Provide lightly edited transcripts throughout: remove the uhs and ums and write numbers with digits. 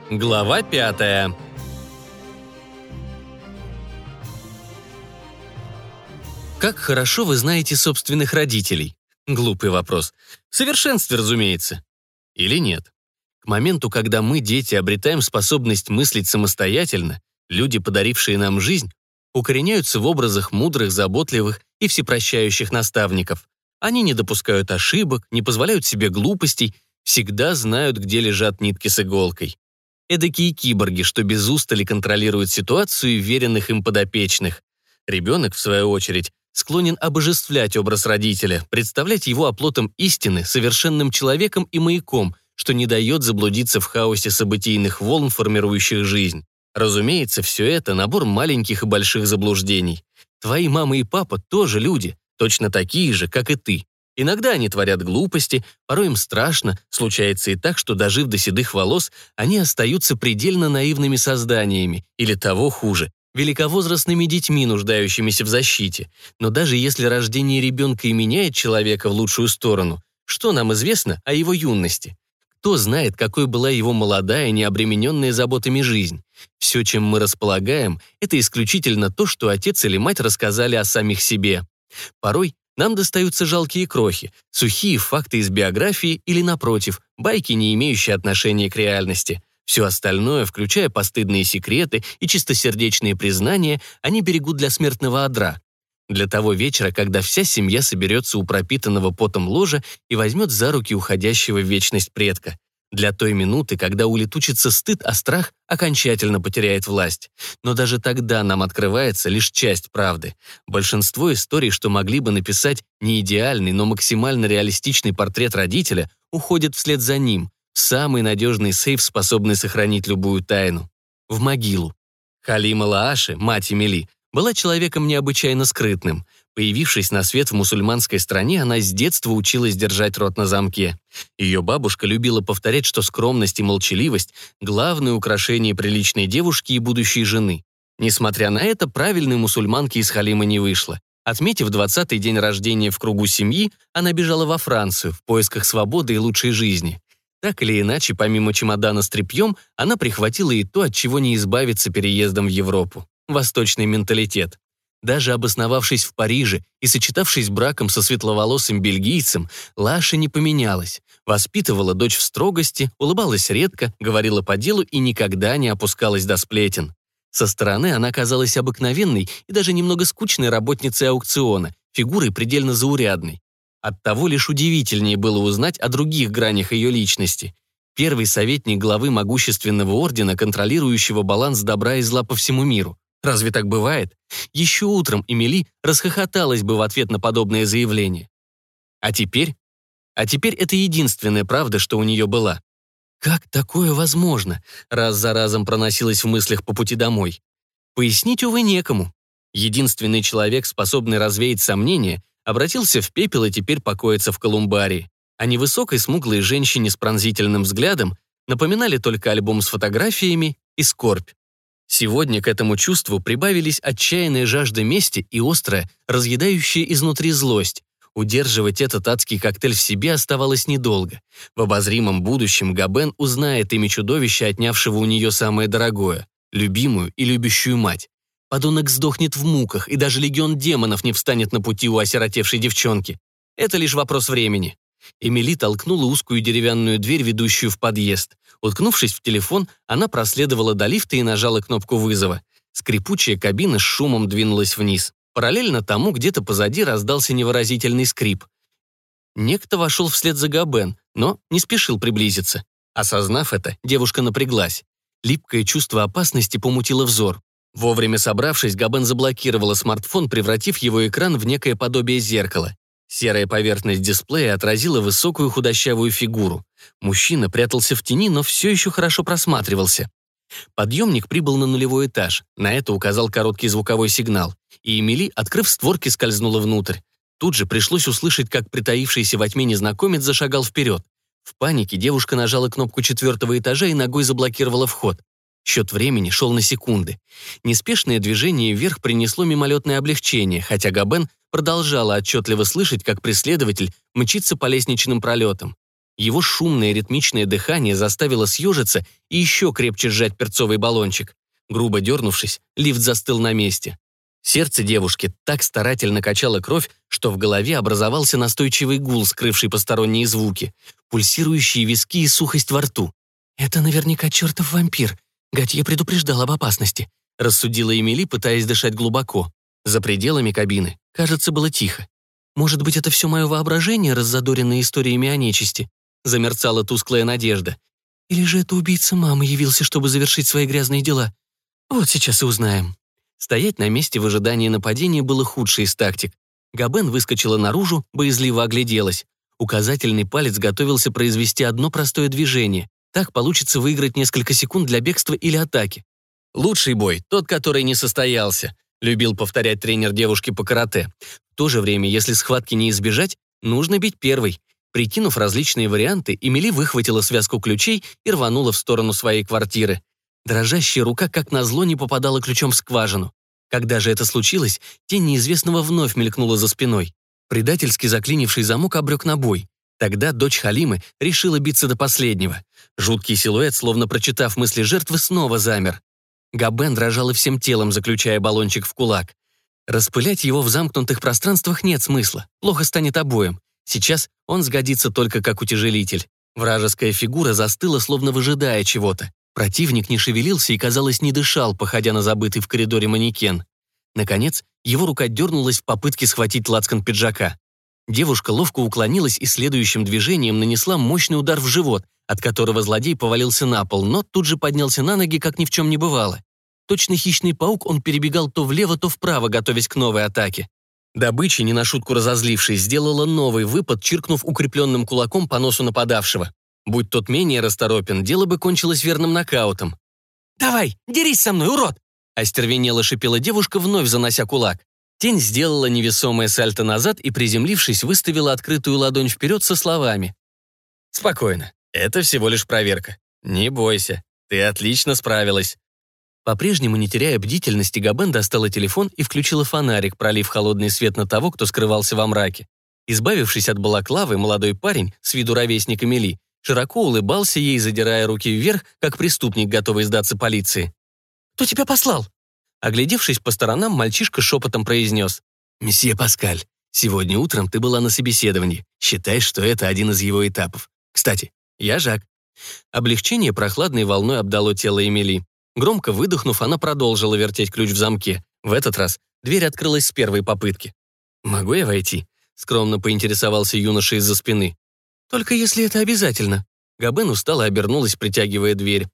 Глава 5. Как хорошо вы знаете собственных родителей? Глупый вопрос. В совершенстве, разумеется. Или нет? К моменту, когда мы, дети, обретаем способность мыслить самостоятельно, люди, подарившие нам жизнь, укореняются в образах мудрых, заботливых и всепрощающих наставников. Они не допускают ошибок, не позволяют себе глупостей, всегда знают, где лежат нитки с иголкой. Эдакие киборги, что без устали контролируют ситуацию и веренных им подопечных. Ребенок, в свою очередь, склонен обожествлять образ родителя, представлять его оплотом истины, совершенным человеком и маяком, что не дает заблудиться в хаосе событийных волн, формирующих жизнь. Разумеется, все это набор маленьких и больших заблуждений. Твои мама и папа тоже люди, точно такие же, как и ты. Иногда они творят глупости, порой им страшно, случается и так, что, дожив до седых волос, они остаются предельно наивными созданиями, или того хуже, великовозрастными детьми, нуждающимися в защите. Но даже если рождение ребенка и меняет человека в лучшую сторону, что нам известно о его юности? Кто знает, какой была его молодая, необремененная заботами жизнь? Все, чем мы располагаем, это исключительно то, что отец или мать рассказали о самих себе. Порой нам достаются жалкие крохи, сухие факты из биографии или, напротив, байки, не имеющие отношения к реальности. Все остальное, включая постыдные секреты и чистосердечные признания, они берегут для смертного одра. Для того вечера, когда вся семья соберется у пропитанного потом ложа и возьмет за руки уходящего в вечность предка. Для той минуты, когда улетучится стыд, а страх окончательно потеряет власть. Но даже тогда нам открывается лишь часть правды. Большинство историй, что могли бы написать не идеальный, но максимально реалистичный портрет родителя, уходят вслед за ним, в самый надежный сейф, способный сохранить любую тайну. В могилу. Халима Лааши, мать Эмили, была человеком необычайно скрытным. Появившись на свет в мусульманской стране, она с детства училась держать рот на замке. Ее бабушка любила повторять, что скромность и молчаливость – главное украшение приличной девушки и будущей жены. Несмотря на это, правильной мусульманки из Халимы не вышло. Отметив 20-й день рождения в кругу семьи, она бежала во Францию в поисках свободы и лучшей жизни. Так или иначе, помимо чемодана с тряпьем, она прихватила и то, от чего не избавиться переездом в Европу. Восточный менталитет. Даже обосновавшись в Париже и сочетавшись браком со светловолосым бельгийцем, Лаша не поменялась. Воспитывала дочь в строгости, улыбалась редко, говорила по делу и никогда не опускалась до сплетен. Со стороны она казалась обыкновенной и даже немного скучной работницей аукциона, фигурой предельно заурядной. Оттого лишь удивительнее было узнать о других гранях ее личности. Первый советник главы могущественного ордена, контролирующего баланс добра и зла по всему миру. Разве так бывает? Еще утром Эмили расхохоталась бы в ответ на подобное заявление. А теперь это единственная правда, что у нее была. Как такое возможно? Раз за разом проносилась в мыслях по пути домой. Пояснить, увы, некому. Единственный человек, способный развеять сомнения, обратился в пепел и теперь покоится в колумбарии. А невысокой смуглой женщине с пронзительным взглядом напоминали только альбом с фотографиями и скорбь. Сегодня к этому чувству прибавились отчаянная жажда мести и острая, разъедающая изнутри злость. Удерживать этот адский коктейль в себе оставалось недолго. В обозримом будущем Габен узнает имя чудовища, отнявшего у нее самое дорогое – любимую и любящую мать. Подонок сдохнет в муках, и даже легион демонов не встанет на пути у осиротевшей девчонки. Это лишь вопрос времени. Эмили толкнула узкую деревянную дверь, ведущую в подъезд. Уткнувшись в телефон, она проследовала до лифта и нажала кнопку вызова. Скрипучая кабина с шумом двинулась вниз. Параллельно тому где-то позади раздался невыразительный скрип. Некто вошел вслед за Габен, но не спешил приблизиться. Осознав это, девушка напряглась. Липкое чувство опасности помутило взор. Вовремя собравшись, Габен заблокировала смартфон, превратив его экран в некое подобие зеркала. Серая поверхность дисплея отразила высокую худощавую фигуру. Мужчина прятался в тени, но все еще хорошо просматривался. Подъемник прибыл на нулевой этаж. На это указал короткий звуковой сигнал. И Эмили, открыв створки, скользнула внутрь. Тут же пришлось услышать, как притаившийся во тьме незнакомец зашагал вперед. В панике девушка нажала кнопку 4-го этажа и ногой заблокировала вход. Счет времени шел на секунды. Неспешное движение вверх принесло мимолетное облегчение, хотя Габен продолжала отчетливо слышать, как преследователь мчится по лестничным пролетам. Его шумное ритмичное дыхание заставило съежиться и еще крепче сжать перцовый баллончик. Грубо дернувшись, лифт застыл на месте. Сердце девушки так старательно качало кровь, что в голове образовался настойчивый гул, скрывший посторонние звуки, пульсирующие виски и сухость во рту. «Это наверняка чертов вампир. Готье предупреждал об опасности», — рассудила Эмили, пытаясь дышать глубоко. За пределами кабины, кажется, было тихо. «Может быть, это все мое воображение, раззадоренное историями о нечисти?» Замерцала тусклая надежда. «Или же это убийца мамы явился, чтобы завершить свои грязные дела? Вот сейчас и узнаем». Стоять на месте в ожидании нападения было худшей из тактик. Габен выскочила наружу, боязливо огляделась. Указательный палец готовился произвести одно простое движение. Так получится выиграть несколько секунд для бегства или атаки. «Лучший бой, тот, который не состоялся», любил повторять тренер девушки по карате. В то же время, если схватки не избежать, нужно бить первой. Прикинув различные варианты, Эмили выхватила связку ключей и рванула в сторону своей квартиры. Дрожащая рука, как назло, не попадала ключом в скважину. Когда же это случилось, тень неизвестного вновь мелькнула за спиной. Предательски заклинивший замок обрек на бой. Тогда дочь Халимы решила биться до последнего. Жуткий силуэт, словно прочитав мысли жертвы, снова замер. Габен дрожала всем телом, заключая баллончик в кулак. Распылять его в замкнутых пространствах нет смысла. Плохо станет обоим. Сейчас он сгодится только как утяжелитель. Вражеская фигура застыла, словно выжидая чего-то. Противник не шевелился и, казалось, не дышал, походя на забытый в коридоре манекен. Наконец, его рука дернулась в попытке схватить лацкан пиджака. Девушка ловко уклонилась и следующим движением нанесла мощный удар в живот, от которого злодей повалился на пол, но тут же поднялся на ноги, как ни в чем не бывало. Точно хищный паук, он перебегал то влево, то вправо, готовясь к новой атаке. Добыча, не на шутку разозлившись, сделала новый выпад, чиркнув укрепленным кулаком по носу нападавшего. Будь тот менее расторопен, дело бы кончилось верным нокаутом. «Давай, дерись со мной, урод!» Остервенело шипела девушка, вновь занося кулак. Тень сделала невесомое сальто назад и, приземлившись, выставила открытую ладонь вперед со словами. «Спокойно, это всего лишь проверка. Не бойся, ты отлично справилась». По-прежнему, не теряя бдительности, Габен достала телефон и включила фонарик, пролив холодный свет на того, кто скрывался во мраке. Избавившись от балаклавы, молодой парень, с виду ровесник Эмили, широко улыбался ей, задирая руки вверх, как преступник, готовый сдаться полиции. «Кто тебя послал?» Оглядевшись по сторонам, мальчишка шепотом произнес. «Месье Паскаль, сегодня утром ты была на собеседовании. Считай, что это один из его этапов. Кстати, я Жак». Облегчение прохладной волной обдало тело Эмили. Громко выдохнув, она продолжила вертеть ключ в замке. В этот раз дверь открылась с первой попытки. «Могу я войти?» — скромно поинтересовался юноша из-за спины. «Только если это обязательно». Габен устало обернулась, притягивая дверь.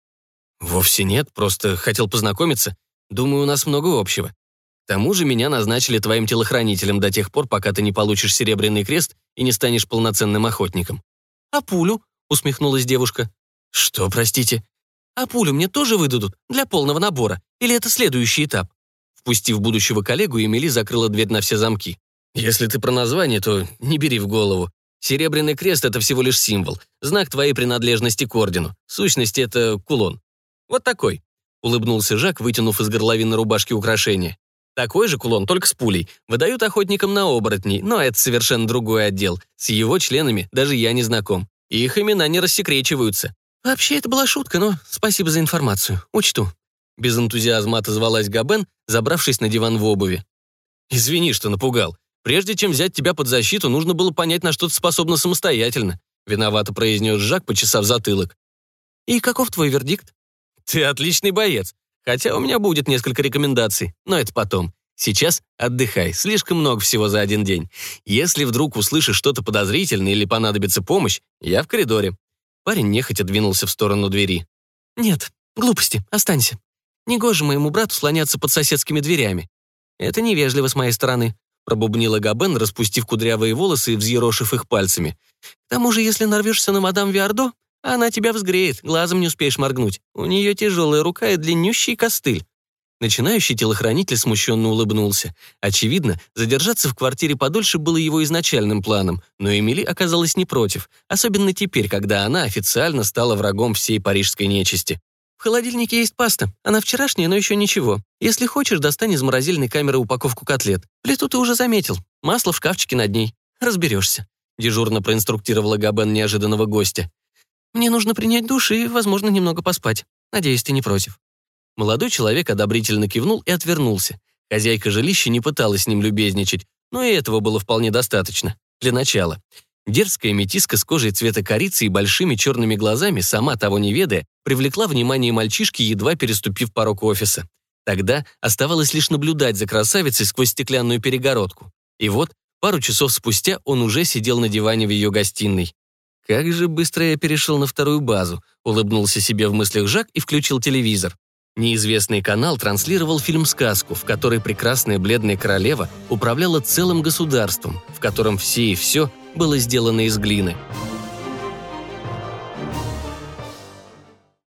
«Вовсе нет, просто хотел познакомиться. Думаю, у нас много общего. К тому же меня назначили твоим телохранителем до тех пор, пока ты не получишь серебряный крест и не станешь полноценным охотником». «А пулю?» — усмехнулась девушка. «Что, простите?» «А пулю мне тоже выдадут для полного набора? Или это следующий этап?» Впустив будущего коллегу, Эмили закрыла дверь на все замки. «Если ты про название, то не бери в голову. Серебряный крест — это всего лишь символ, знак твоей принадлежности к ордену. В сущности, это кулон. Вот такой», — улыбнулся Жак, вытянув из горловины рубашки украшение. «Такой же кулон, только с пулей. Выдают охотникам на оборотней, но это совершенно другой отдел. С его членами даже я не знаком. Их имена не рассекречиваются». «Вообще, это была шутка, но спасибо за информацию. Учту». Без энтузиазма отозвалась Габен, забравшись на диван в обуви. «Извини, что напугал. Прежде чем взять тебя под защиту, нужно было понять, на что ты способна самостоятельно», виновато произнес Жак, почесав затылок. «И каков твой вердикт?» «Ты отличный боец. Хотя у меня будет несколько рекомендаций, но это потом. Сейчас отдыхай, слишком много всего за один день. Если вдруг услышишь что-то подозрительное или понадобится помощь, я в коридоре». Парень нехотя двинулся в сторону двери. «Нет, глупости, останься. Негоже моему брату слоняться под соседскими дверями. Это невежливо с моей стороны», пробубнила Габен, распустив кудрявые волосы и взъерошив их пальцами. «К тому же, если нарвешься на мадам Виардо, она тебя взгреет, глазом не успеешь моргнуть. У нее тяжелая рука и длиннющий костыль». Начинающий телохранитель смущенно улыбнулся. Очевидно, задержаться в квартире подольше было его изначальным планом, но Эмили оказалась не против, особенно теперь, когда она официально стала врагом всей парижской нечисти. «В холодильнике есть паста. Она вчерашняя, но еще ничего. Если хочешь, достань из морозильной камеры упаковку котлет. Плиту ты уже заметил. Масло в шкафчике над ней. Разберешься». дежурно проинструктировала Габен неожиданного гостя. «Мне нужно принять душ и, возможно, немного поспать. Надеюсь, ты не против». Молодой человек одобрительно кивнул и отвернулся. Хозяйка жилища не пыталась с ним любезничать, но и этого было вполне достаточно. Для начала. Дерзкая метиска с кожей цвета корицы и большими черными глазами, сама того не ведая, привлекла внимание мальчишки, едва переступив порог офиса. Тогда оставалось лишь наблюдать за красавицей сквозь стеклянную перегородку. И вот, пару часов спустя он уже сидел на диване в ее гостиной. «Как же быстро я перешел на вторую базу», — улыбнулся себе в мыслях Жак и включил телевизор. Неизвестный канал транслировал фильм-сказку, в которой прекрасная бледная королева управляла целым государством, в котором все и все было сделано из глины.